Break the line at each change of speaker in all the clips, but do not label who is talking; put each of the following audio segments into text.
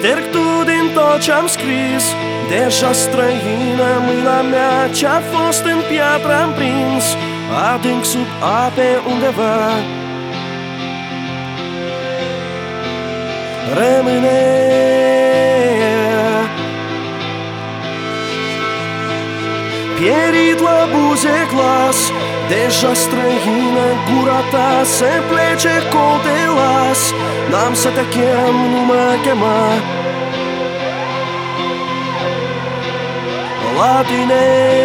Șterg tu din tot ce-am scris. Deja străină mâna mea, ce-a fost în piatră am prins. Adânc sub ape undeva rămâne. Pierit la buze glas, deja străină gura ta, se plece că te las. N-am să te chem, nu mă chema la tine.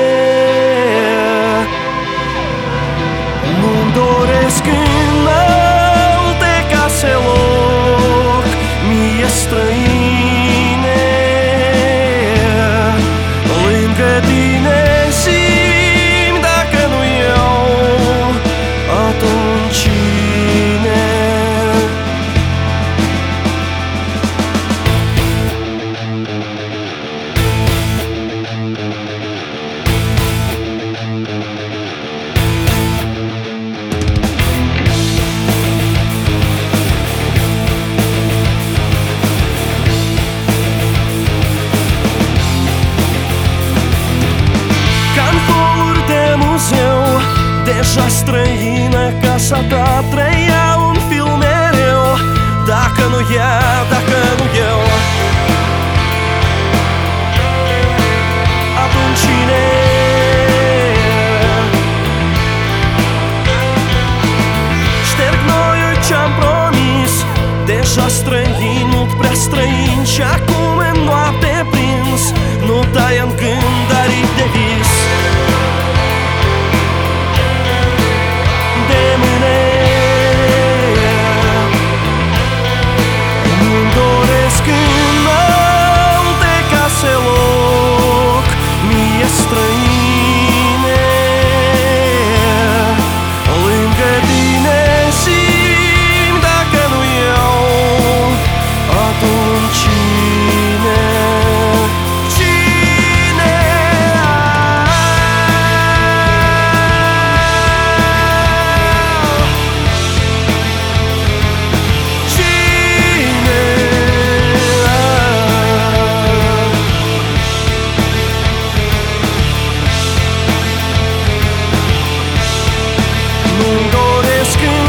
Nu-mi doresc în alte case loc, mie străine. Lângă tine simt, dacă nu eu, atunci cine? Deja străină casa ta, trăia un film mereu. Dacă nu ea, dacă nu eu, atunci cine? Șterg noi ce-am promis. Deja străin, mult prea străin, și acum în noapte prins. Nu tai în gând, aripi de vis. Nu-mi doresc în alte case loc, mie străine. Lângă tine simt, dacă nu eu, atunci cine? Nu-mi doresc